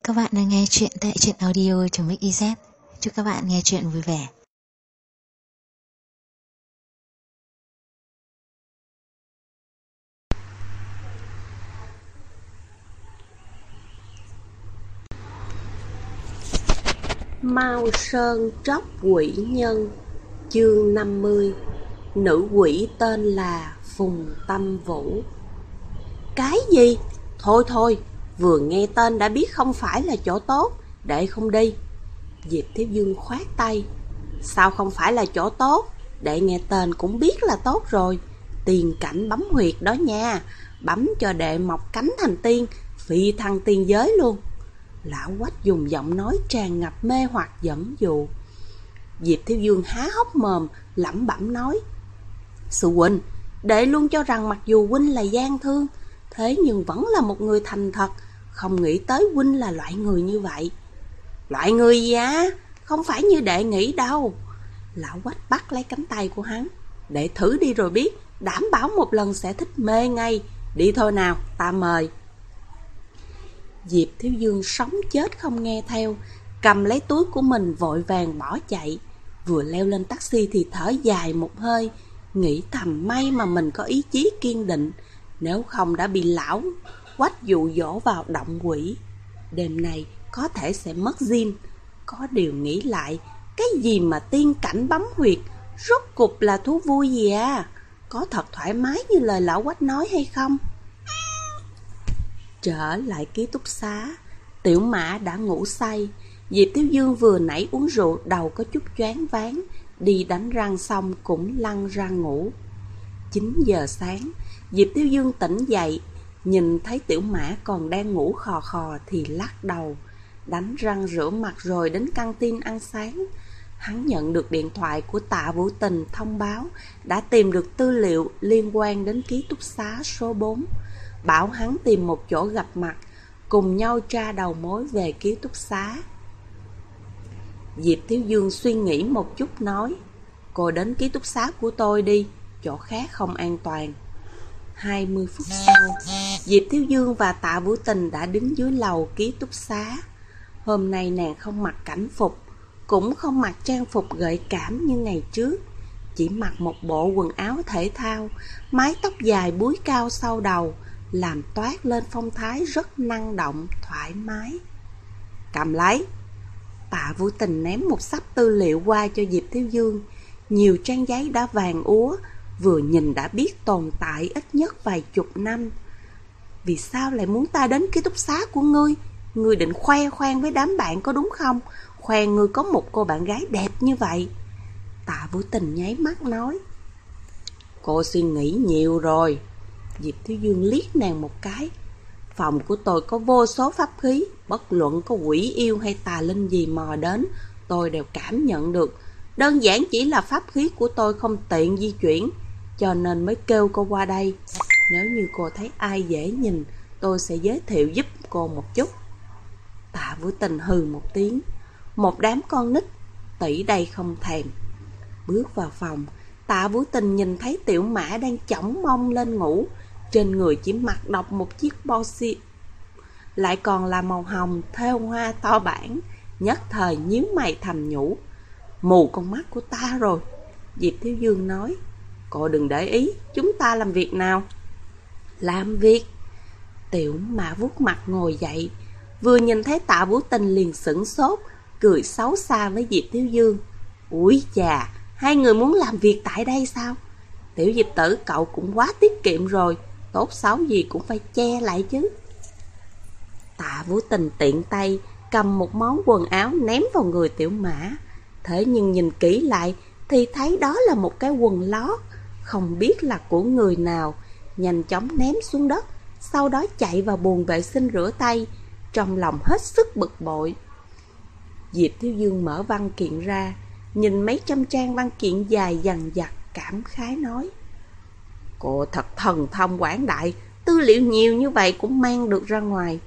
Các bạn đang nghe chuyện tại truyện audio.mix.iz. Chúc các bạn nghe chuyện vui vẻ. Mao Sơn Tróc Quỷ Nhân. Chương 50. Nữ quỷ tên là Phùng Tâm Vũ. Cái gì? Thôi, vừa nghe tên đã biết không phải là chỗ tốt, đệ không đi. Diệp Thiếu Dương khoát tay. Sao không phải là chỗ tốt? Đệ nghe tên cũng biết là tốt rồi. Tiền cảnh bấm huyệt đó nha, bấm cho đệ mọc cánh thành tiên, phi thăng tiên giới luôn. Lão Quách dùng giọng nói tràn ngập mê hoặc dẫn dụ. Diệp Thiếu Dương há hốc mồm, lẩm bẩm nói: Sư huynh, đệ luôn cho rằng mặc dù huynh là gian thương, thế nhưng vẫn là một người thành thật, không nghĩ tới huynh là loại người như vậy. Loại người gì á? Không phải như đệ nghĩ đâu. Lão Quách bắt lấy cánh tay của hắn. Đệ thử đi rồi biết, đảm bảo một lần sẽ thích mê ngay. Đi thôi nào, ta mời. Diệp Thiếu Dương sống chết không nghe theo, cầm lấy túi của mình vội vàng bỏ chạy. Vừa leo lên taxi thì thở dài một hơi, nghĩ thầm may mà mình có ý chí kiên định, nếu không đã bị lão Quách dụ dỗ vào động quỷ. Đêm nay có thể sẽ mất zin. Có điều nghĩ lại, cái gì mà tiên cảnh bấm huyệt, rốt cục là thú vui gì à? Có thật thoải mái như lời lão Quách nói hay không? Trở lại ký túc xá, Tiểu Mã đã ngủ say. Diệp Thiếu Dương vừa nãy uống rượu, đầu có chút choáng váng, đi đánh răng xong cũng lăn ra ngủ. 9 giờ sáng, Diệp Thiếu Dương tỉnh dậy, nhìn thấy Tiểu Mã còn đang ngủ khò khò thì lắc đầu. Đánh răng rửa mặt rồi đến căng tin ăn sáng. Hắn nhận được điện thoại của Tạ Vũ Tình thông báo đã tìm được tư liệu liên quan đến ký túc xá số 4. Bảo hắn tìm một chỗ gặp mặt, cùng nhau tra đầu mối về ký túc xá. Diệp Thiếu Dương suy nghĩ một chút nói: Cô đến ký túc xá của tôi đi, chỗ khác không an toàn. 20 phút sau, Diệp Thiếu Dương và Tạ Vũ Tình đã đứng dưới lầu ký túc xá. Hôm nay nàng không mặc cảnh phục, cũng không mặc trang phục gợi cảm như ngày trước, chỉ mặc một bộ quần áo thể thao, mái tóc dài búi cao sau đầu, làm toát lên phong thái rất năng động, thoải mái. Cầm lấy. Tạ Vũ Tình ném một xấp tư liệu qua cho Diệp Thiếu Dương. Nhiều trang giấy đã vàng úa, vừa nhìn đã biết tồn tại ít nhất vài chục năm. Vì sao lại muốn ta đến ký túc xá của ngươi? Ngươi định khoe khoang với đám bạn có đúng không? Khoe ngươi có một cô bạn gái đẹp như vậy. Tạ Vũ Tình nháy mắt nói: Cô suy nghĩ nhiều rồi. Diệp Thiếu Dương liếc nàng một cái. Phòng của tôi có vô số pháp khí, bất luận có quỷ yêu hay tà linh gì mò đến, tôi đều cảm nhận được. Đơn giản chỉ là pháp khí của tôi không tiện di chuyển, cho nên mới kêu cô qua đây. Nếu như cô thấy ai dễ nhìn, tôi sẽ giới thiệu giúp cô một chút. Tạ Vũ Tình hừ một tiếng. Một đám con nít, tỷ đây không thèm. Bước vào phòng, Tạ Vũ Tình nhìn thấy Tiểu Mã đang chổng mông lên ngủ. Trên người chỉ mặc độc một chiếc boxy, lại còn là màu hồng thêu hoa to bản. Nhất thời nhíu mày thầm nhủ: Mù con mắt của ta rồi. Diệp Thiếu Dương nói: Cô đừng để ý, chúng ta làm việc nào? Làm việc. Tiểu Mã vuốt mặt ngồi dậy, vừa nhìn thấy Tạ Vũ Tình liền sửng sốt, cười xấu xa với Diệp Thiếu Dương. Úi chà, hai người muốn làm việc tại đây sao? Tiểu Diệp tử, cậu cũng quá tiết kiệm rồi, tốt xấu gì cũng phải che lại chứ. Tạ Vũ Tình tiện tay cầm một món quần áo ném vào người Tiểu Mã. Thế nhưng nhìn kỹ lại thì thấy đó là một cái quần lót, không biết là của người nào. Nhanh chóng ném xuống đất, sau đó chạy vào bồn vệ sinh rửa tay, trong lòng hết sức bực bội. Diệp Thiếu Dương mở văn kiện ra, nhìn mấy trăm trang văn kiện dài dằng dặc, cảm khái nói: Cô thật thần thông quảng đại, tư liệu nhiều như vậy cũng mang được ra ngoài.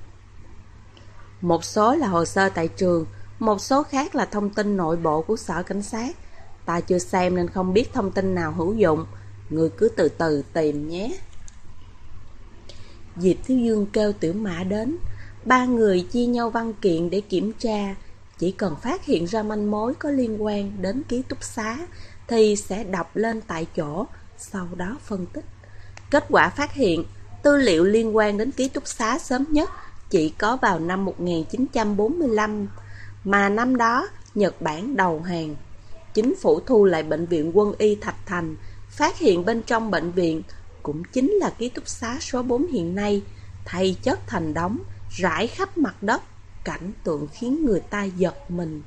Một số là hồ sơ tại trường, một số khác là thông tin nội bộ của sở cảnh sát. Ta chưa xem nên không biết thông tin nào hữu dụng, người cứ từ từ tìm nhé. Diệp Thiếu Dương kêu Tiểu Mã đến. Ba người chia nhau văn kiện để kiểm tra. Chỉ cần phát hiện ra manh mối có liên quan đến ký túc xá thì sẽ đọc lên tại chỗ, sau đó phân tích. Kết quả phát hiện, tư liệu liên quan đến ký túc xá sớm nhất chỉ có vào năm 1945, mà năm đó Nhật Bản đầu hàng. Chính phủ thu lại bệnh viện quân y Thạch Thành, phát hiện bên trong bệnh viện cũng chính là ký túc xá số 4 hiện nay, thay chất thành đống, rải khắp mặt đất, cảnh tượng khiến người ta giật mình.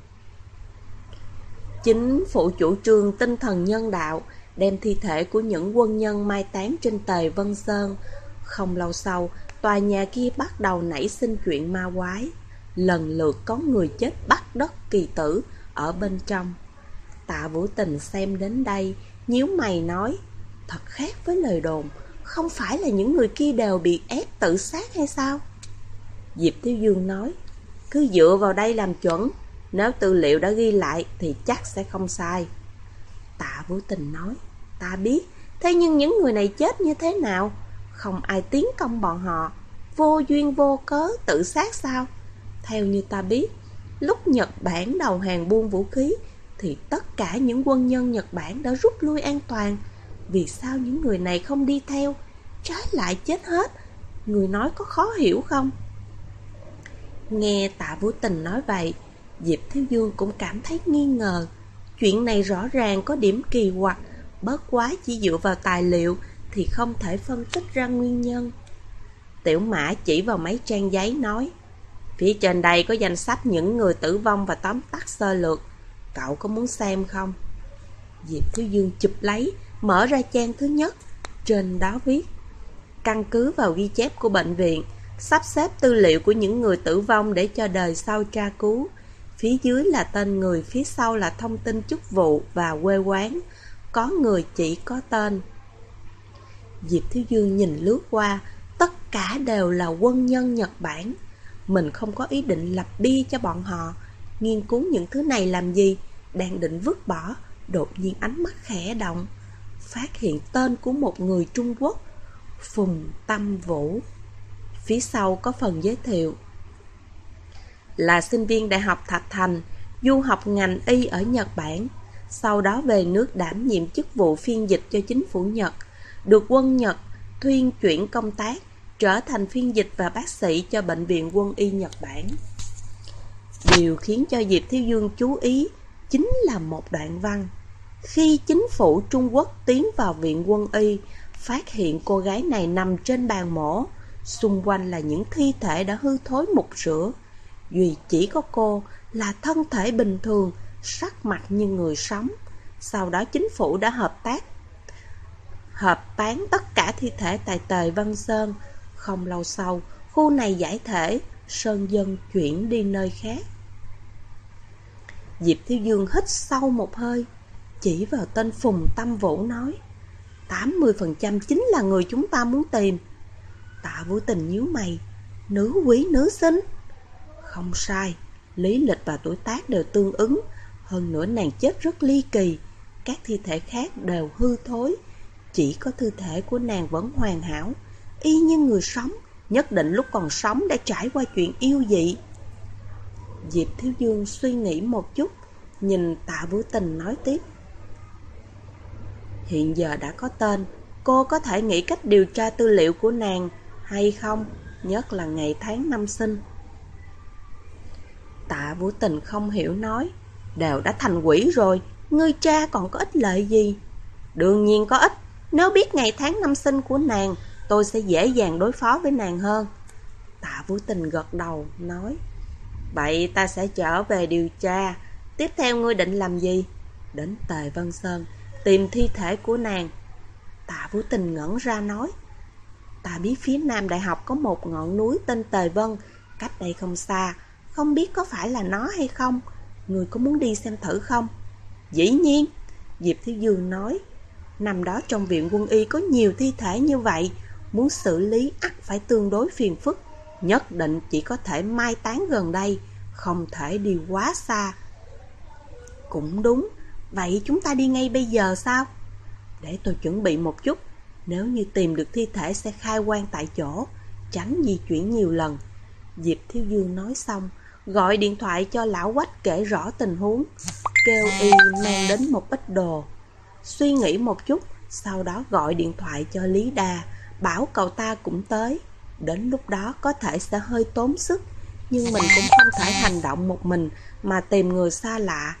Chính phủ chủ trương tinh thần nhân đạo, đem thi thể của những quân nhân mai táng trên Tề Vân Sơn. Không lâu sau, tòa nhà kia bắt đầu nảy sinh chuyện ma quái. Lần lượt có người chết bắt đất kỳ tử ở bên trong. Tạ Vũ Tình xem đến đây, nhíu mày nói, thật khác với lời đồn, không phải là những người kia đều bị ép tự sát hay sao? Diệp Thiếu Dương nói, cứ dựa vào đây làm chuẩn, nếu tư liệu đã ghi lại thì chắc sẽ không sai. Tạ Vũ Tình nói, ta biết, thế nhưng những người này chết như thế nào? Không ai tiến công bọn họ, vô duyên vô cớ tự sát sao? Theo như ta biết, lúc Nhật Bản đầu hàng buông vũ khí thì tất cả những quân nhân Nhật Bản đã rút lui an toàn. Vì sao những người này không đi theo, trái lại chết hết? Người nói có khó hiểu không? Nghe Tạ Vũ Tình nói vậy, Diệp Thiếu Dương cũng cảm thấy nghi ngờ. Chuyện này rõ ràng có điểm kỳ quặc, bất quá chỉ dựa vào tài liệu thì không thể phân tích ra nguyên nhân. Tiểu Mã chỉ vào mấy trang giấy nói, phía trên đây có danh sách những người tử vong và tóm tắt sơ lược, cậu có muốn xem không? Diệp Thiếu Dương chụp lấy, mở ra trang thứ nhất. Trên đó viết, căn cứ vào ghi chép của bệnh viện, sắp xếp tư liệu của những người tử vong để cho đời sau tra cứu. Phía dưới là tên người, phía sau là thông tin chức vụ và quê quán. Có người chỉ có tên. Diệp Thiếu Dương nhìn lướt qua, tất cả đều là quân nhân Nhật Bản. Mình không có ý định lập bia cho bọn họ. Nghiên cứu những thứ này làm gì? Đang định vứt bỏ, đột nhiên ánh mắt khẽ động, phát hiện tên của một người Trung Quốc, Phùng Tâm Vũ. Phía sau có phần giới thiệu, là sinh viên Đại học Thạch Thành, du học ngành y ở Nhật Bản, sau đó về nước đảm nhiệm chức vụ phiên dịch cho chính phủ Nhật, được quân Nhật thuyên chuyển công tác, trở thành phiên dịch và bác sĩ cho bệnh viện quân y Nhật Bản. Điều khiến cho Diệp Thiếu Dương chú ý chính là một đoạn văn. Khi chính phủ Trung Quốc tiến vào viện quân y, phát hiện cô gái này nằm trên bàn mổ, xung quanh là những thi thể đã hư thối mục rửa. Duy chỉ có cô là thân thể bình thường, sắc mặt như người sống. Sau đó chính phủ đã hợp tán tất cả thi thể tại Tề Vân Sơn. Không lâu sau, khu này giải thể, sơn dân chuyển đi nơi khác. Diệp Thiếu Dương hít sâu một hơi, chỉ vào tên Phùng Tâm Vũ nói, 80% chính là người chúng ta muốn tìm. Tạ Vũ Tình nhíu mày, nữ quý nữ sinh? Không sai, lý lịch và tuổi tác đều tương ứng. Hơn nữa nàng chết rất ly kỳ, các thi thể khác đều hư thối. Chỉ có thi thể của nàng vẫn hoàn hảo, y như người sống, nhất định lúc còn sống đã trải qua chuyện yêu dị. Diệp Thiếu Dương suy nghĩ một chút, nhìn Tạ Vũ Tình nói tiếp, hiện giờ đã có tên, cô có thể nghĩ cách điều tra tư liệu của nàng hay không, nhất là ngày tháng năm sinh. Tạ Vũ Tình không hiểu nói, đều đã thành quỷ rồi, ngươi tra còn có ích lợi gì? Đương nhiên có ích, nếu biết ngày tháng năm sinh của nàng, tôi sẽ dễ dàng đối phó với nàng hơn. Tạ Vũ Tình gật đầu, nói, vậy ta sẽ trở về điều tra. Tiếp theo ngươi định làm gì? Đến Tề Vân Sơn, tìm thi thể của nàng. Tạ Vũ Tình ngẩn ra nói, ta biết phía nam đại học có một ngọn núi tên Tề Vân, cách đây không xa, không biết có phải là nó hay không. Người có muốn đi xem thử không? Dĩ nhiên, Diệp Thiếu Dương nói, năm đó trong viện quân y có nhiều thi thể như vậy, muốn xử lý ắt phải tương đối phiền phức, nhất định chỉ có thể mai táng gần đây, không thể đi quá xa. Cũng đúng, vậy chúng ta đi ngay bây giờ sao? Để tôi chuẩn bị một chút, nếu như tìm được thi thể sẽ khai quang tại chỗ, tránh di chuyển nhiều lần. Diệp Thiếu Dương nói xong, gọi điện thoại cho Lão Quách kể rõ tình huống, kêu y mang đến một ít đồ. Suy nghĩ một chút, sau đó gọi điện thoại cho Lý Đa, bảo cậu ta cũng tới. Đến lúc đó có thể sẽ hơi tốn sức, nhưng mình cũng không thể hành động một mình mà tìm người xa lạ.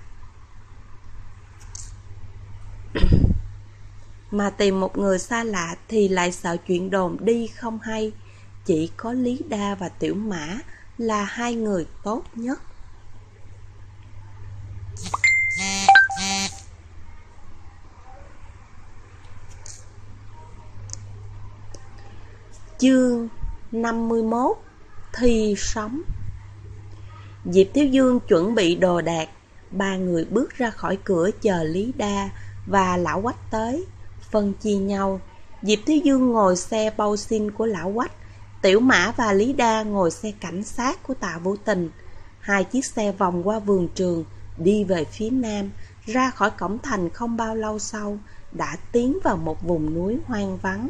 Mà tìm một người xa lạ thì lại sợ chuyện đồn đi không hay. Chỉ có Lý Đa và Tiểu Mã là hai người tốt nhất. Chương 51: Thi sống. Diệp Thiếu Dương chuẩn bị đồ đạc, ba người bước ra khỏi cửa chờ Lý Đa và Lão Quách tới, phân chia nhau. Diệp Thiếu Dương ngồi xe bao xin của Lão Quách, Tiểu Mã và Lý Đa ngồi xe cảnh sát của Tạ Vũ Tình. Hai chiếc xe vòng qua vườn trường, đi về phía nam. Ra khỏi cổng thành không bao lâu sau, đã tiến vào một vùng núi hoang vắng.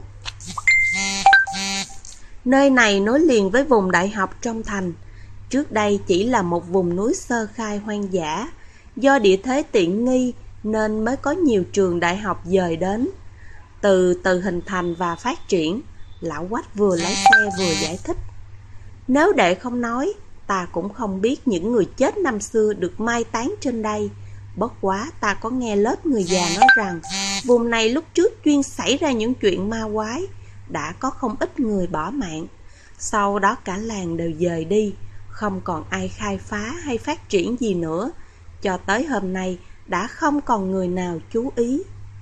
Nơi này nối liền với vùng đại học trong thành. Trước đây chỉ là một vùng núi sơ khai hoang dã. Do địa thế tiện nghi nên mới có nhiều trường đại học dời đến. Từ từ hình thành và phát triển, Lão Quách vừa lái xe vừa giải thích. Nếu đệ không nói, ta cũng không biết những người chết năm xưa được mai táng trên đây. Bất quá ta có nghe lớp người già nói rằng vùng này lúc trước chuyên xảy ra những chuyện ma quái, đã có không ít người bỏ mạng. Sau đó cả làng đều dời đi, không còn ai khai phá hay phát triển gì nữa. Cho tới hôm nay đã không còn người nào chú ý.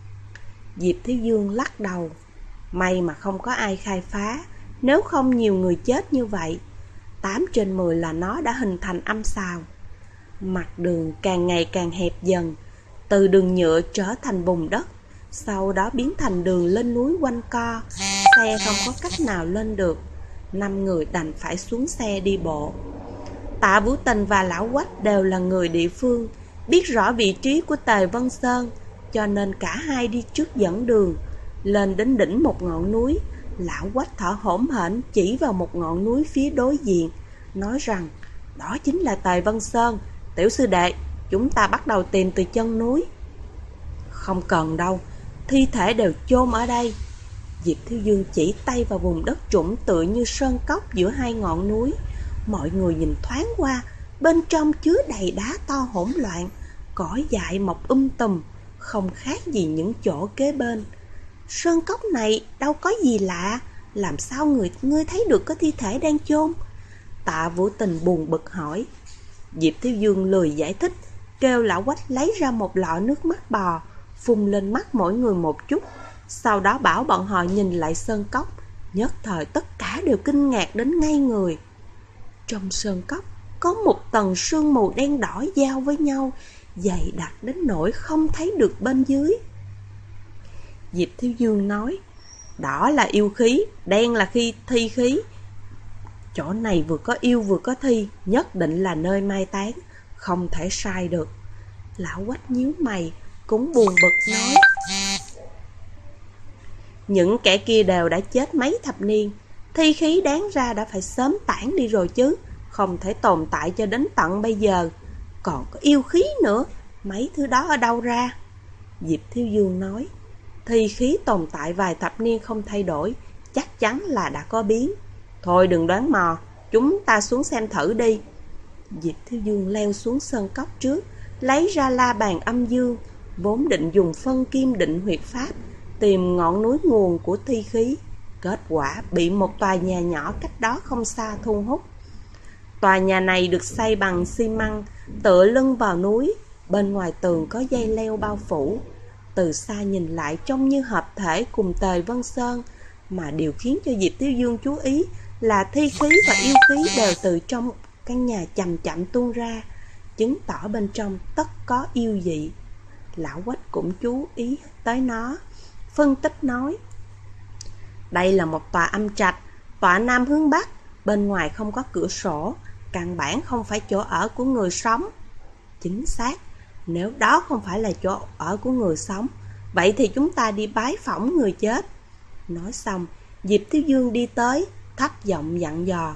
Diệp Thiếu Dương lắc đầu. May mà không có ai khai phá, nếu không nhiều người chết như vậy. 8 trên 10 là nó đã hình thành âm sào. Mặt đường càng ngày càng hẹp dần, từ đường nhựa trở thành bùn đất, sau đó biến thành đường lên núi quanh co. Xe không có cách nào lên được, 5 người đành phải xuống xe đi bộ. Tạ Vũ Tình và Lão Quách đều là người địa phương, biết rõ vị trí của Tề Vân Sơn, cho nên cả hai đi trước dẫn đường. Lên đến đỉnh một ngọn núi, Lão Quách thở hổn hển chỉ vào một ngọn núi phía đối diện, nói rằng đó chính là Tề Vân Sơn. Tiểu sư đệ, chúng ta bắt đầu tìm từ chân núi. Không cần đâu, thi thể đều chôn ở đây. Diệp Thiếu Dương chỉ tay vào vùng đất trũng tựa như sơn cốc giữa hai ngọn núi. Mọi người nhìn thoáng qua, bên trong chứa đầy đá to hỗn loạn, cỏ dại mọc tùm, không khác gì những chỗ kế bên. Sơn cốc này đâu có gì lạ, làm sao ngươi thấy được có thi thể đang chôn? Tạ Vũ Tình buồn bực hỏi. Diệp Thiếu Dương lười giải thích, kêu Lão Quách lấy ra một lọ nước mắt bò, phun lên mắt mỗi người một chút, sau đó bảo bọn họ nhìn lại sơn cốc. Nhất thời tất cả đều kinh ngạc đến ngây người. Trong sơn cốc có một tầng sương mù đen đỏ giao với nhau, dày đặc đến nỗi không thấy được bên dưới. Diệp Thiếu Dương nói, đỏ là yêu khí, đen là thi khí. Chỗ này vừa có yêu vừa có thi, nhất định là nơi mai táng, không thể sai được. Lão Quách nhíu mày, cũng buồn bực nói, những kẻ kia đều đã chết mấy thập niên, thi khí đáng ra đã phải sớm tản đi rồi chứ, không thể tồn tại cho đến tận bây giờ. Còn có yêu khí nữa, mấy thứ đó ở đâu ra? Diệp Thiếu Dương nói, thi khí tồn tại vài thập niên không thay đổi, chắc chắn là đã có biến. Thôi đừng đoán mò, chúng ta xuống xem thử đi. Diệp Thiếu Dương leo xuống sơn cốc trước, lấy ra la bàn âm dương, vốn định dùng phân kim định huyệt pháp, tìm ngọn núi nguồn của thi khí. Kết quả bị một tòa nhà nhỏ cách đó không xa thu hút. Tòa nhà này được xây bằng xi măng, tựa lưng vào núi, bên ngoài tường có dây leo bao phủ. Từ xa nhìn lại trông như hợp thể cùng Tề Vân Sơn, mà điều khiến cho Diệp Thiếu Dương chú ý là thi khí và yêu khí đều từ trong căn nhà chậm chậm tuôn ra, chứng tỏ bên trong tất có yêu dị. Lão Quách cũng chú ý tới nó, phân tích nói, đây là một tòa âm trạch, tọa nam hướng bắc, bên ngoài không có cửa sổ, căn bản không phải chỗ ở của người sống. Chính xác, nếu đó không phải là chỗ ở của người sống, vậy thì chúng ta đi bái phỏng người chết. Nói xong, Diệp Thiếu Dương đi tới, thấp giọng dặn dò,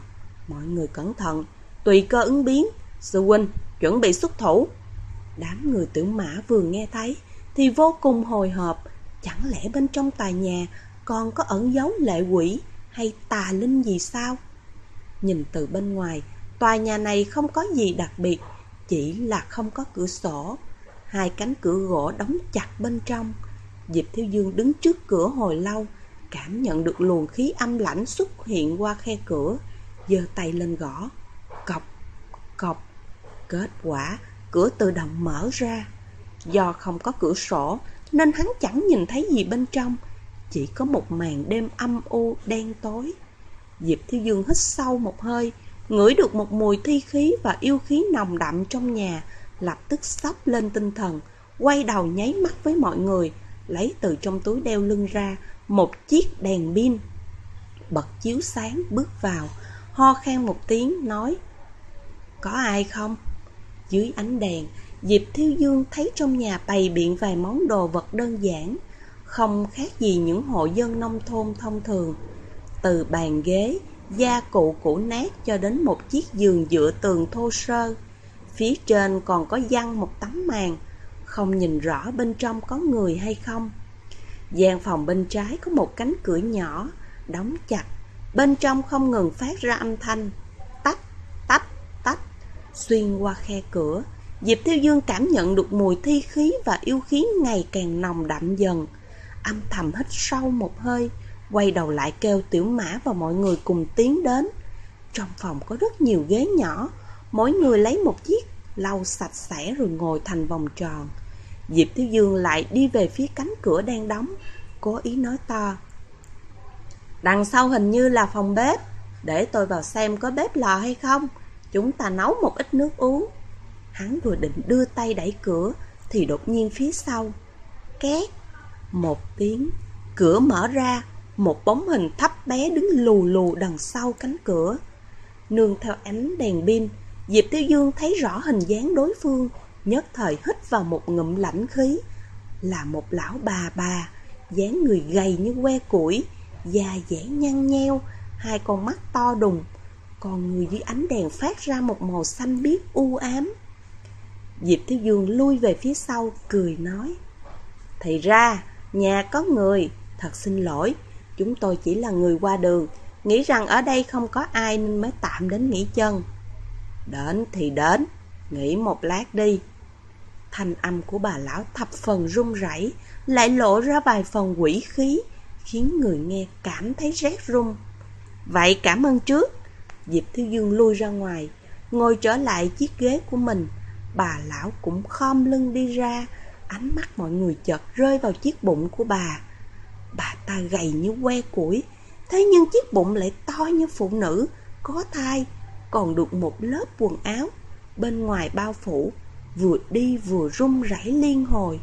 Mọi người cẩn thận, tùy cơ ứng biến. Sư huynh, chuẩn bị xuất thủ. Đám người Tiểu Mã vừa nghe thấy thì vô cùng hồi hộp. Chẳng lẽ bên trong tòa nhà còn có ẩn giấu lệ quỷ hay tà linh gì sao? Nhìn từ bên ngoài, tòa nhà này không có gì đặc biệt, chỉ là không có cửa sổ. Hai cánh cửa gỗ đóng chặt bên trong. Diệp Thiếu Dương đứng trước cửa hồi lâu, cảm nhận được luồng khí âm lãnh xuất hiện qua khe cửa, giơ tay lên gõ. Cộc, cộc. Kết quả, cửa tự động mở ra. Do không có cửa sổ nên hắn chẳng nhìn thấy gì bên trong, chỉ có một màn đêm âm u đen tối. Diệp Thiếu Dương hít sâu một hơi, ngửi được một mùi thi khí và yêu khí nồng đậm trong nhà, lập tức xốc lên tinh thần, quay đầu nháy mắt với mọi người, lấy từ trong túi đeo lưng ra một chiếc đèn pin, bật chiếu sáng bước vào, ho khan một tiếng nói: có ai không? Dưới ánh đèn, Diệp Thiếu Dương thấy trong nhà bày biện vài món đồ vật đơn giản, không khác gì những hộ dân nông thôn thông thường. Từ bàn ghế, gia cụ cũ nát cho đến một chiếc giường dựa tường thô sơ. Phía trên còn có giăng một tấm màn, không nhìn rõ bên trong có người hay không. Gian phòng bên trái có một cánh cửa nhỏ, đóng chặt. Bên trong không ngừng phát ra âm thanh tách, tách, tách. Xuyên qua khe cửa, Diệp Thiếu Dương cảm nhận được mùi thi khí và yêu khí ngày càng nồng đậm dần. Âm thầm hít sâu một hơi, quay đầu lại kêu Tiểu Mã và mọi người cùng tiến đến. Trong phòng có rất nhiều ghế nhỏ, mỗi người lấy một chiếc, lau sạch sẽ rồi ngồi thành vòng tròn. Diệp Thiếu Dương lại đi về phía cánh cửa đang đóng, cố ý nói to: đằng sau hình như là phòng bếp, để tôi vào xem có bếp lò hay không, chúng ta nấu một ít nước uống. Hắn vừa định đưa tay đẩy cửa thì đột nhiên phía sau két một tiếng, cửa mở ra, một bóng hình thấp bé đứng lù lù đằng sau cánh cửa. Nương theo ánh đèn pin, Diệp Thiếu Dương thấy rõ hình dáng đối phương, nhất thời hít vào một ngụm lãnh khí. Là một lão bà, dáng người gầy như que củi, da dẻ nhăn nheo, hai con mắt to đùng, còn người dưới ánh đèn phát ra một màu xanh biếc u ám. Diệp Thiếu Dương lui về phía sau, cười nói: thì ra nhà có người, thật xin lỗi, chúng tôi chỉ là người qua đường, nghĩ rằng ở đây không có ai nên mới tạm đến nghỉ chân. Đến thì đến, nghỉ một lát đi. Thanh âm của bà lão thập phần run rẩy, lại lộ ra vài phần quỷ khí, khiến người nghe cảm thấy rét run. Vậy cảm ơn trước. Diệp Thiếu Dương lui ra ngoài, ngồi trở lại chiếc ghế của mình. Bà lão cũng khom lưng đi ra, ánh mắt mọi người chợt rơi vào chiếc bụng của bà. Bà ta gầy như que củi, thế nhưng chiếc bụng lại to như phụ nữ có thai, còn được một lớp quần áo bên ngoài bao phủ, vừa đi vừa run rẩy liên hồi.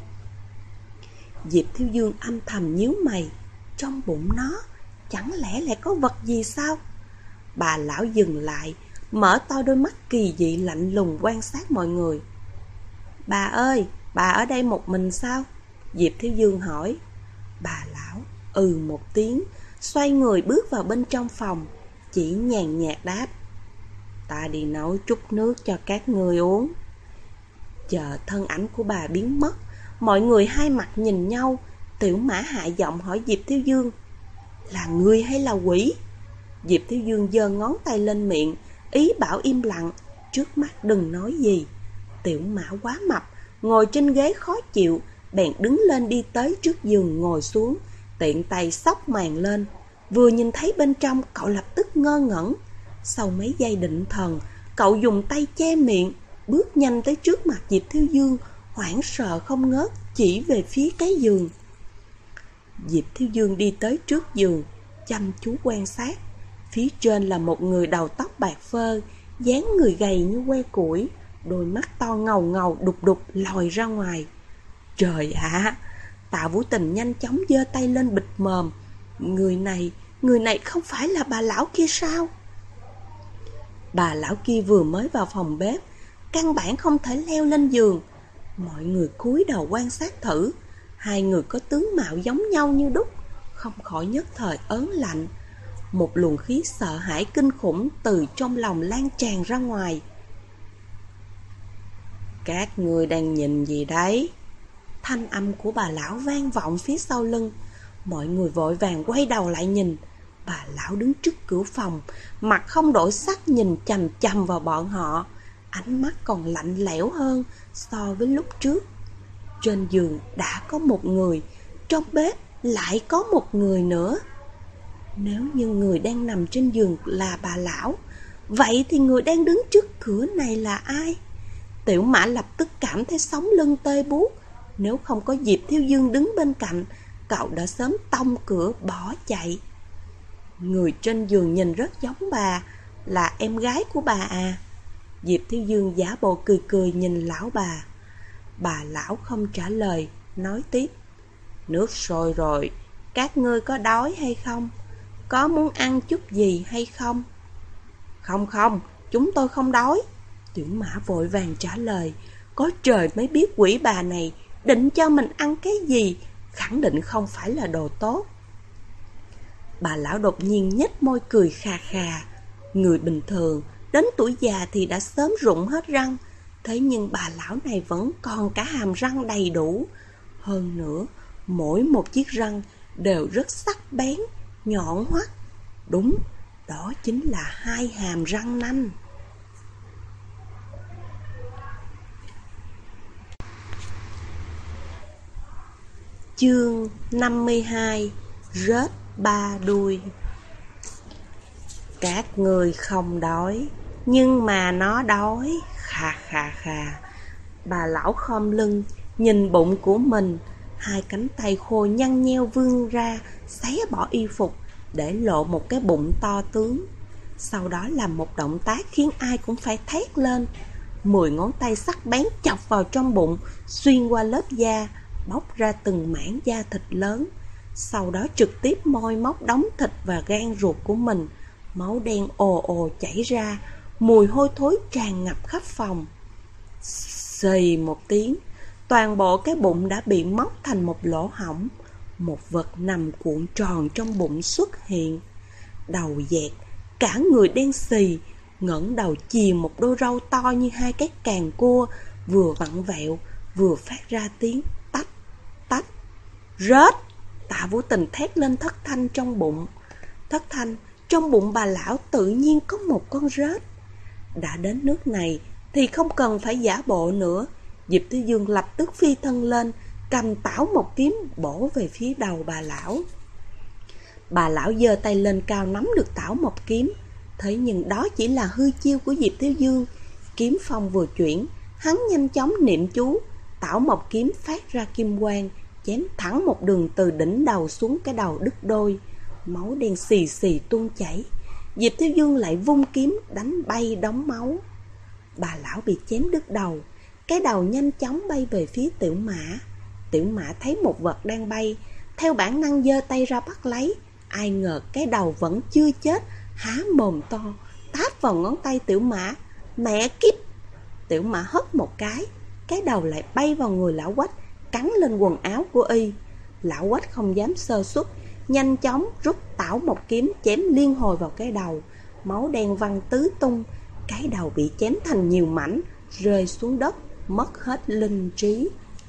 Diệp Thiếu Dương âm thầm nhíu mày, trong bụng nó chẳng lẽ lại có vật gì sao? Bà lão dừng lại, mở to đôi mắt kỳ dị lạnh lùng quan sát mọi người. Bà ơi, bà ở đây một mình sao? Diệp Thiếu Dương hỏi. Bà lão một tiếng, xoay người bước vào bên trong phòng, chỉ nhàn nhạt đáp: ta đi nấu chút nước cho các ngươi uống. Chờ thân ảnh của bà biến mất, mọi người hai mặt nhìn nhau. Tiểu Mã hạ giọng hỏi Diệp Thiếu Dương: là người hay là quỷ? Diệp Thiếu Dương giơ ngón tay lên miệng, ý bảo im lặng, trước mắt đừng nói gì. Tiểu Mã quá mập, ngồi trên ghế khó chịu, bèn đứng lên đi tới trước giường ngồi xuống, tiện tay xốc màn lên. Vừa nhìn thấy bên trong, cậu lập tức ngơ ngẩn. Sau mấy giây định thần, cậu dùng tay che miệng, bước nhanh tới trước mặt Diệp Thiếu Dương, hoảng sợ không ngớt chỉ về phía cái giường. Diệp Thiếu Dương đi tới trước giường, chăm chú quan sát. Phía trên là một người đầu tóc bạc phơ, dáng người gầy như que củi, đôi mắt to ngầu ngầu đục đục lòi ra ngoài. Trời ạ! Tạ Vũ Tình nhanh chóng giơ tay lên bịt mồm. Người này không phải là bà lão kia sao? Bà lão kia vừa mới vào phòng bếp, căn bản không thể leo lên giường. Mọi người cúi đầu quan sát thử, hai người có tướng mạo giống nhau như đúc, không khỏi nhất thời ớn lạnh. Một luồng khí sợ hãi kinh khủng từ trong lòng lan tràn ra ngoài. Các ngươi đang nhìn gì đấy? Thanh âm của bà lão vang vọng phía sau lưng. Mọi người vội vàng quay đầu lại nhìn. Bà lão đứng trước cửa phòng, mặt không đổi sắc nhìn chằm chằm vào bọn họ. Ánh mắt còn lạnh lẽo hơn so với lúc trước. Trên giường đã có một người, trong bếp lại có một người nữa. Nếu như người đang nằm trên giường là bà lão, vậy thì người đang đứng trước cửa này là ai? Tiểu Mã lập tức cảm thấy sống lưng tê buốt. Nếu không có Diệp Thiếu Dương đứng bên cạnh, cậu đã sớm tông cửa bỏ chạy. Người trên giường nhìn rất giống bà, là em gái của bà à? Diệp Thiếu Dương giả bộ cười cười nhìn lão bà. Bà lão không trả lời, nói tiếp. Nước sôi rồi, các ngươi có đói hay không? Có muốn ăn chút gì hay không? Không, chúng tôi không đói. Tiểu Mã vội vàng trả lời. Có trời mới biết quỷ bà này định cho mình ăn cái gì, khẳng định không phải là đồ tốt. Bà lão đột nhiên nhếch môi cười khà khà. Người bình thường đến tuổi già thì đã sớm rụng hết răng, thế nhưng bà lão này vẫn còn cả hàm răng đầy đủ. Hơn nữa, mỗi một chiếc răng đều rất sắc bén, nhọn hoắt. Đúng, đó chính là 2 hàm răng nanh. Chương 52. Rết 3 đuôi. Các người không đói, nhưng mà nó đói. Khà khà khà. Bà lão khom lưng, nhìn bụng của mình. 2 cánh tay khô nhăn nheo vươn ra, xé bỏ y phục, để lộ một cái bụng to tướng. Sau đó làm một động tác khiến ai cũng phải thét lên. 10 ngón tay sắc bén chọc vào trong bụng, xuyên qua lớp da, bóc ra từng mảng da thịt lớn. Sau đó trực tiếp moi móc đống thịt và gan ruột của mình. Máu đen ồ ồ chảy ra, mùi hôi thối tràn ngập khắp phòng. Xì một tiếng, toàn bộ cái bụng đã bị móc thành một lỗ hổng. Một vật nằm cuộn tròn trong bụng xuất hiện. Đầu dẹt, cả người đen xì, ngẩng đầu chìa một đôi râu to như 2 cái càng cua, vừa vặn vẹo, vừa phát ra tiếng tách, tách. Rết! Tạ Vũ Tình thét lên thất thanh trong bụng. Thất thanh, trong bụng bà lão tự nhiên có một con rết. Đã đến nước này thì không cần phải giả bộ nữa. Diệp Thiếu Dương lập tức phi thân lên, cầm tảo một kiếm bổ về phía đầu bà lão. Bà lão giơ tay lên cao nắm được tảo một kiếm. Thế nhưng đó chỉ là hư chiêu của Diệp Thiếu Dương. Kiếm phong vừa chuyển, hắn nhanh chóng niệm chú, tảo một kiếm phát ra kim quang, chém thẳng một đường từ đỉnh đầu xuống cái đầu đứt đôi. Máu đen xì xì tuôn chảy. Diệp Thiếu Dương lại vung kiếm đánh bay đống máu. Bà lão bị chém đứt đầu, cái đầu nhanh chóng bay về phía Tiểu Mã. Tiểu Mã thấy một vật đang bay, theo bản năng giơ tay ra bắt lấy. Ai ngờ cái đầu vẫn chưa chết, há mồm to tát vào ngón tay Tiểu Mã. Mẹ kiếp! Tiểu Mã hất một cái đầu lại bay vào người lão Quách, cắn lên quần áo của y. Lão Quách không dám sơ suất, nhanh chóng rút tảo một kiếm chém liên hồi vào cái đầu. Máu đen văng tứ tung, cái đầu bị chém thành nhiều mảnh, rơi xuống đất, mất hết linh trí.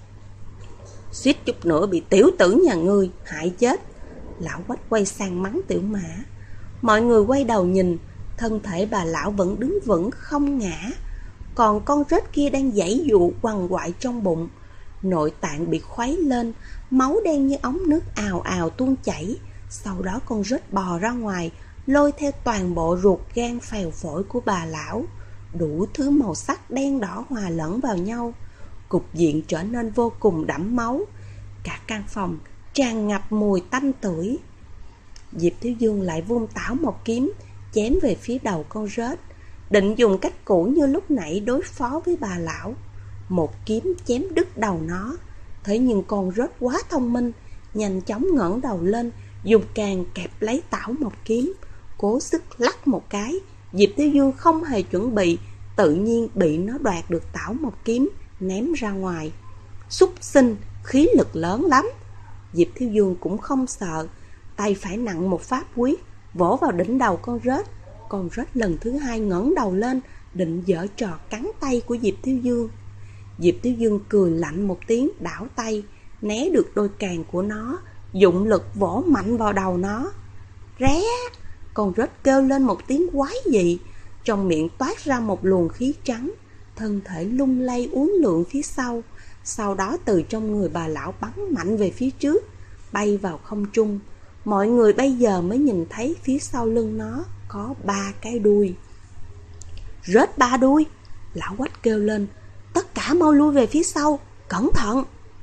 Suýt chút nữa bị tiểu tử nhà ngươi hại chết. Lão Quách quay sang mắng Tiểu Mã. Mọi người quay đầu nhìn, thân thể bà lão vẫn đứng vững không ngã, còn con rết kia đang giãy dụ quằn quại trong bụng. Nội tạng bị khuấy lên, máu đen như ống nước ào ào tuôn chảy. Sau đó con rết bò ra ngoài, lôi theo toàn bộ ruột gan phèo phổi của bà lão. Đủ thứ màu sắc đen đỏ hòa lẫn vào nhau, cục diện trở nên vô cùng đẫm máu. Cả căn phòng tràn ngập mùi tanh tưởi. Diệp Thiếu Dương lại vung tảo một kiếm, chém về phía đầu con rết, định dùng cách cũ như lúc nãy đối phó với bà lão. Một kiếm chém đứt đầu nó. Thế nhưng con rết quá thông minh, nhanh chóng ngẩng đầu lên, dùng càng kẹp lấy tảo một kiếm, cố sức lắc một cái. Diệp Thiếu Dương không hề chuẩn bị, tự nhiên bị nó đoạt được tảo một kiếm, ném ra ngoài. Súc sinh, khí lực lớn lắm. Diệp Thiếu Dương cũng không sợ, tay phải nặng một pháp quyết, vỗ vào đỉnh đầu con rết. Con rết lần thứ hai ngẩng đầu lên, định giở trò cắn tay của Diệp Thiếu Dương. Diệp Thiếu Dương cười lạnh một tiếng, đảo tay, né được đôi càng của nó, dụng lực vỗ mạnh vào đầu nó. Ré! Con rết kêu lên một tiếng quái dị, trong miệng toát ra một luồng khí trắng, thân thể lung lay uốn lượn phía sau đó từ trong người bà lão bắn mạnh về phía trước, bay vào không trung. Mọi người bây giờ mới nhìn thấy phía sau lưng nó có 3 cái đuôi. Rết 3 đuôi! Lão Quách kêu lên, tất cả mau lui về phía sau, cẩn thận!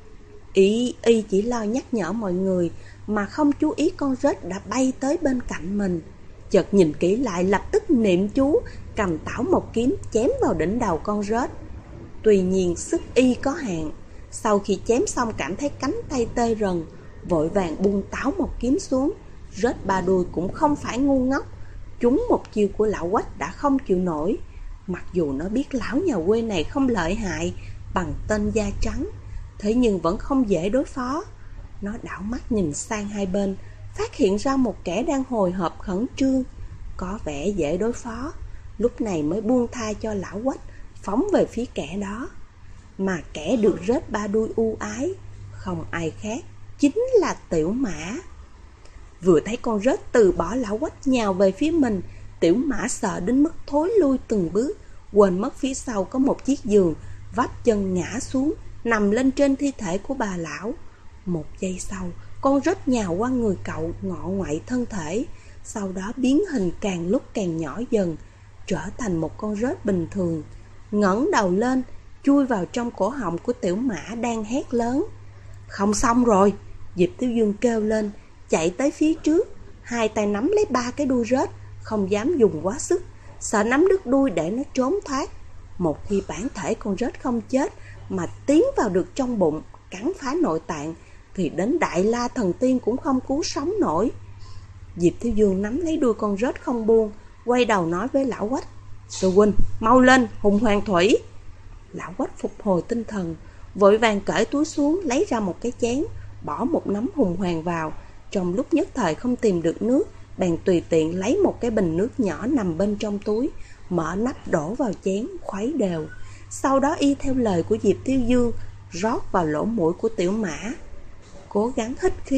Y chỉ lo nhắc nhở mọi người mà không chú ý con rết đã bay tới bên cạnh mình. Chợt nhìn kỹ lại, lập tức niệm chú, cầm tảo một kiếm chém vào đỉnh đầu con rết. Tuy nhiên sức Y có hạn, sau khi chém xong cảm thấy cánh tay tê rần, vội vàng buông tảo một kiếm xuống. Rết 3 đuôi cũng không phải ngu ngốc, trúng một chiêu của lão Quách đã không chịu nổi. Mặc dù nó biết lão nhà quê này không lợi hại bằng tên da trắng, thế nhưng vẫn không dễ đối phó. Nó đảo mắt nhìn sang hai bên, phát hiện ra một kẻ đang hồi hộp khẩn trương, có vẻ dễ đối phó, lúc này mới buông tha cho lão Quách, phóng về phía kẻ đó. Mà kẻ được rết 3 đuôi ưu ái không ai khác, chính là Tiểu Mã. Vừa thấy con rết từ bỏ lão Quách nhào về phía mình, Tiểu Mã sợ đến mức thối lui từng bước, quên mất phía sau có một chiếc giường, vấp chân ngã xuống, nằm lên trên thi thể của bà lão. Một giây sau, con rết nhào qua người cậu, ngọ ngoại thân thể, sau đó biến hình càng lúc càng nhỏ dần, trở thành một con rết bình thường, ngẩng đầu lên, chui vào trong cổ họng của Tiểu Mã đang hét lớn. Không xong rồi! Diệp Thiếu Dương kêu lên, chạy tới phía trước, hai tay nắm lấy 3 cái đuôi rết, không dám dùng quá sức, sợ nắm đứt đuôi để nó trốn thoát. Một khi bản thể con rết không chết mà tiến vào được trong bụng, cắn phá nội tạng, thì đến Đại La Thần Tiên cũng không cứu sống nổi. Diệp Thiếu Dương nắm lấy đuôi con rết không buông, quay đầu nói với lão Quách, sư huynh, mau lên, hùng hoàng thủy. Lão Quách phục hồi tinh thần, vội vàng cởi túi xuống, lấy ra một cái chén, bỏ một nắm hùng hoàng vào. Trong lúc nhất thời không tìm được nước, bèn tùy tiện lấy một cái bình nước nhỏ nằm bên trong túi, mở nắp đổ vào chén, khuấy đều. Sau đó y theo lời của Diệp Thiếu Dương, rót vào lỗ mũi của Tiểu Mã. Cố gắng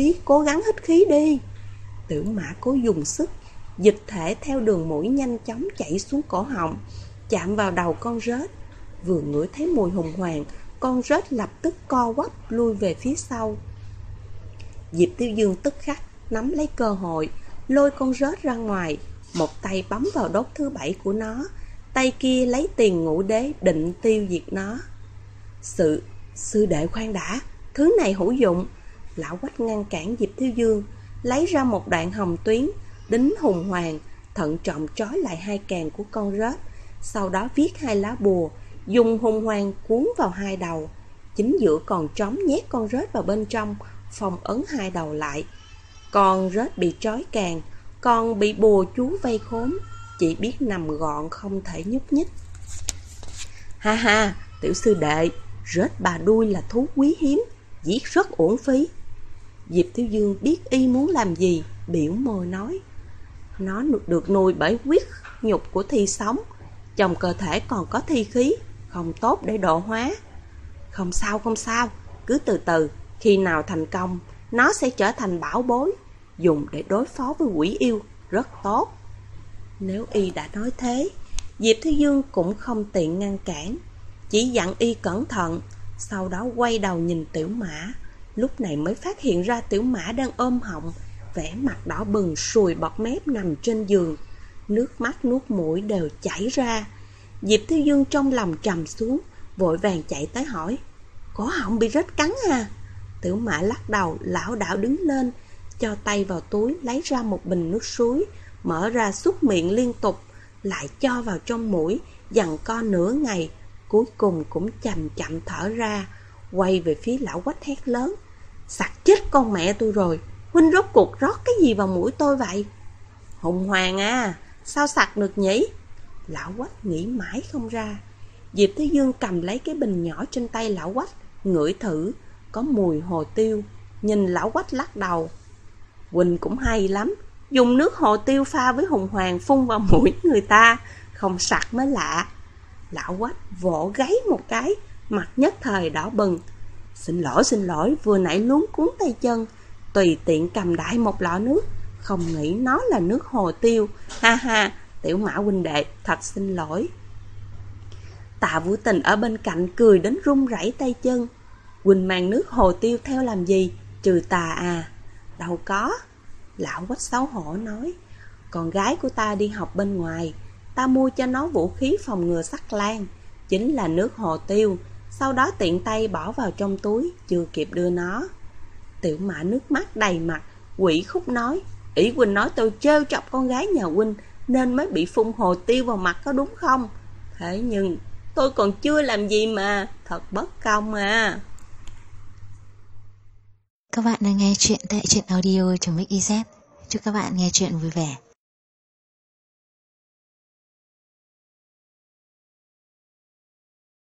hít khí đi. Tiểu Mã cố dùng sức, dịch thể theo đường mũi nhanh chóng chảy xuống cổ họng, chạm vào đầu con rết. Vừa ngửi thấy mùi hùng hoàng, con rết lập tức co quắp lui về phía sau. Diệp Tiêu Dương tức khắc nắm lấy cơ hội, lôi con rết ra ngoài, một tay bấm vào đốt thứ 7 của nó, tay kia lấy tiền ngũ đế định tiêu diệt nó. Sư đệ khoan đã, thứ này hữu dụng. Lão Quách ngăn cản Diệp Thiếu Dương, lấy ra một đoạn hồng tuyến, đính hùng hoàng, thận trọng trói lại hai càng của con rết, sau đó viết 2 lá bùa, dùng hùng hoàng cuốn vào 2 đầu, chính giữa còn trống nhét con rết vào bên trong, phong ấn 2 đầu lại. Con rết bị trói càng, còn bị bùa chú vây khốn, chỉ biết nằm gọn không thể nhúc nhích. Ha ha, tiểu sư đệ, rết 3 đuôi là thú quý hiếm, giết rất uổng phí. Diệp Thiếu Dương biết y muốn làm gì, biểu môi nói, nó được nuôi bởi huyết nhục của thi sống, trong cơ thể còn có thi khí, không tốt để độ hóa. Không sao, cứ từ từ, khi nào thành công, nó sẽ trở thành bảo bối, dùng để đối phó với quỷ yêu, rất tốt. Nếu y đã nói thế, Diệp Thiếu Dương cũng không tiện ngăn cản, chỉ dặn y cẩn thận, sau đó quay đầu nhìn Tiểu Mã. Lúc này mới phát hiện ra Tiểu Mã đang ôm họng, vẻ mặt đỏ bừng, sùi bọt mép nằm trên giường, nước mắt nuốt mũi đều chảy ra. Diệp Thiếu Dương trong lòng trầm xuống, vội vàng chạy tới hỏi, cổ họng bị rết cắn à? Tiểu Mã lắc đầu, lảo đảo đứng lên, cho tay vào túi lấy ra một bình nước suối, mở ra súc miệng liên tục, lại cho vào trong mũi, giằng co nửa ngày, cuối cùng cũng chậm chậm thở ra, quay về phía lão Quách hét lớn, sặc chết con mẹ tôi rồi, huynh rốt cuộc rót cái gì vào mũi tôi vậy? Hùng hoàng à, sao sặc được nhỉ? Lão Quách nghĩ mãi không ra. Diệp Thế Dương cầm lấy cái bình nhỏ trên tay lão Quách, ngửi thử, có mùi hồ tiêu. Nhìn lão Quách lắc đầu, huynh cũng hay lắm, dùng nước hồ tiêu pha với hùng hoàng phun vào mũi người ta, không sặc mới lạ. Lão Quách vỗ gáy một cái, mặt nhất thời đỏ bừng. Xin lỗi, vừa nãy luống cuốn tay chân, tùy tiện cầm đại một lọ nước, không nghĩ nó là nước hồ tiêu. Ha ha, Tiểu Mã huynh đệ, thật xin lỗi. Tạ Vũ Tình ở bên cạnh cười đến run rẩy tay chân. Huynh mang nước hồ tiêu theo làm gì, trừ tà à? Đâu có. Lão Quách xấu hổ nói, con gái của ta đi học bên ngoài, ta mua cho nó vũ khí phòng ngừa sắc lang, chính là nước hồ tiêu, sau đó tiện tay bỏ vào trong túi, chưa kịp đưa nó. Tiểu Mã nước mắt đầy mặt, quỷ khúc nói, ý huynh nói tôi trêu chọc con gái nhà huynh nên mới bị phun hồ tiêu vào mặt có đúng không? Thế nhưng tôi còn chưa làm gì mà, thật bất công à. Các bạn đang nghe chuyện tại truyện audio.mix.iz. Chúc các bạn nghe chuyện vui vẻ.